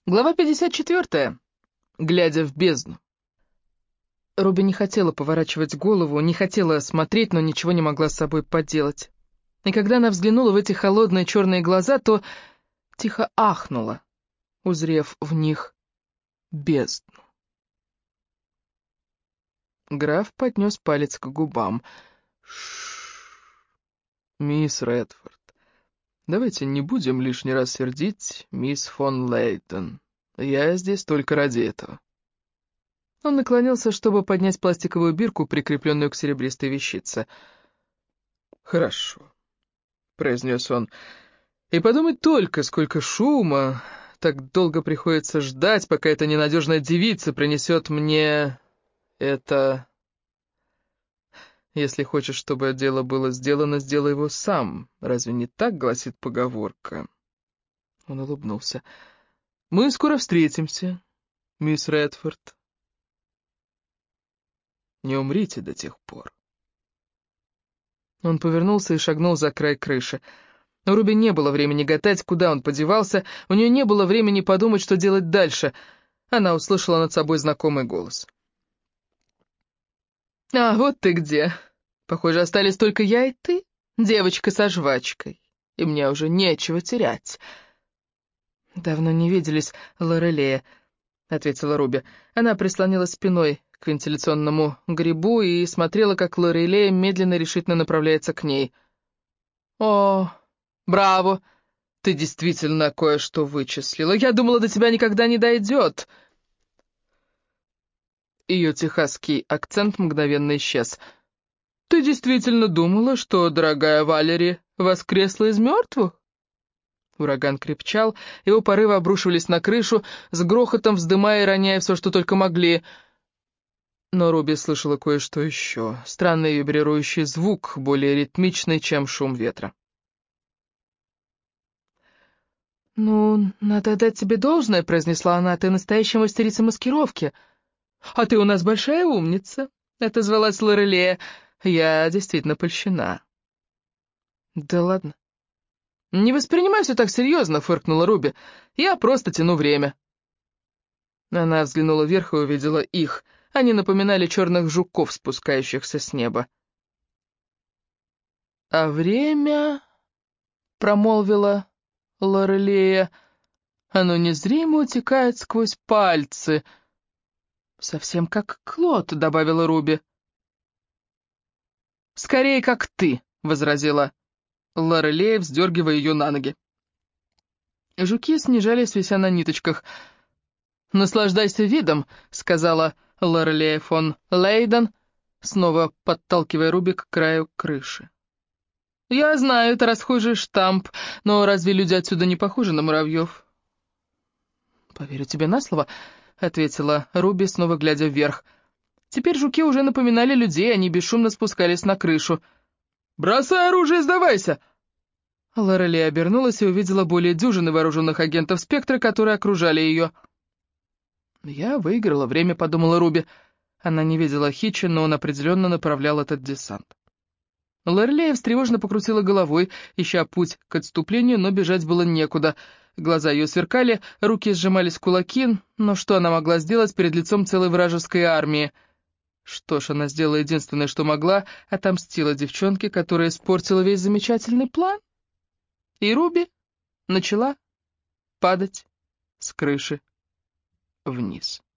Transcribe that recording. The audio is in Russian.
Глава 54. Глядя в бездну. Руби не хотела поворачивать голову, не хотела смотреть, но ничего не могла с собой поделать. И когда она взглянула в эти холодные черные глаза, то тихо ахнула, узрев в них бездну. Граф поднес палец к губам. «Мисс Редфорд, давайте не будем лишний раз сердить мисс фон Лейтон. Я здесь только ради этого». Он наклонился, чтобы поднять пластиковую бирку, прикрепленную к серебристой вещице. «Хорошо», — произнес он. «И подумать только, сколько шума. Так долго приходится ждать, пока эта ненадежная девица принесет мне это... Если хочешь, чтобы дело было сделано, сделай его сам. Разве не так гласит поговорка?» Он улыбнулся. «Мы скоро встретимся, мисс Редфорд. Не умрите до тех пор». Он повернулся и шагнул за край крыши. У Руби не было времени гадать, куда он подевался, у нее не было времени подумать, что делать дальше. Она услышала над собой знакомый голос. «А, вот ты где. Похоже, остались только я и ты, девочка со жвачкой, и мне уже нечего терять». «Давно не виделись, Лорелея», — ответила Руби. Она прислонилась спиной к вентиляционному грибу и смотрела, как Лорелея медленно и решительно направляется к ней. «О, браво! Ты действительно кое-что вычислила. Я думала, до тебя никогда не дойдет». Ее техасский акцент мгновенно исчез. «Ты действительно думала, что дорогая Валери воскресла из мертвых?» Ураган крепчал, его порывы обрушивались на крышу, с грохотом вздымая и роняя все, что только могли. Но Руби слышала кое-что еще. Странный вибрирующий звук, более ритмичный, чем шум ветра. «Ну, надо отдать тебе должное», — произнесла она, — «ты настоящая мастерица маскировки». «А ты у нас большая умница», — отозвалась Лорелея. «Я действительно польщена». «Да ладно». «Не воспринимай все так серьезно», — фыркнула Руби. «Я просто тяну время». Она взглянула вверх и увидела их. Они напоминали черных жуков, спускающихся с неба. «А время...» — промолвила Лорелея. «Оно незримо утекает сквозь пальцы». «Совсем как Клод», — добавила Руби. «Скорее, как ты», — возразила Лорелея, вздергивая ее на ноги. Жуки снижались, вися на ниточках. «Наслаждайся видом», — сказала Лорелея фон Лейден, снова подталкивая Руби к краю крыши. «Я знаю, это расхожий штамп, но разве люди отсюда не похожи на муравьев?» «Поверю тебе на слово», — ответила Руби, снова глядя вверх. Теперь жуки уже напоминали людей, они бесшумно спускались на крышу. «Бросай оружие и сдавайся!» Лорелей обернулась и увидела более дюжины вооруженных агентов «Спектра», которые окружали ее. «Я выиграла время», — подумала Руби. Она не видела Хитча, но он определенно направлял этот десант. Лорелей встревоженно покрутила головой, ища путь к отступлению, но бежать было некуда. Глаза ее сверкали, руки сжимались в кулаки, но что она могла сделать перед лицом целой вражеской армии? Что ж, она сделала единственное, что могла, отомстила девчонке, которая испортила весь замечательный план. И Руби начала падать с крыши вниз.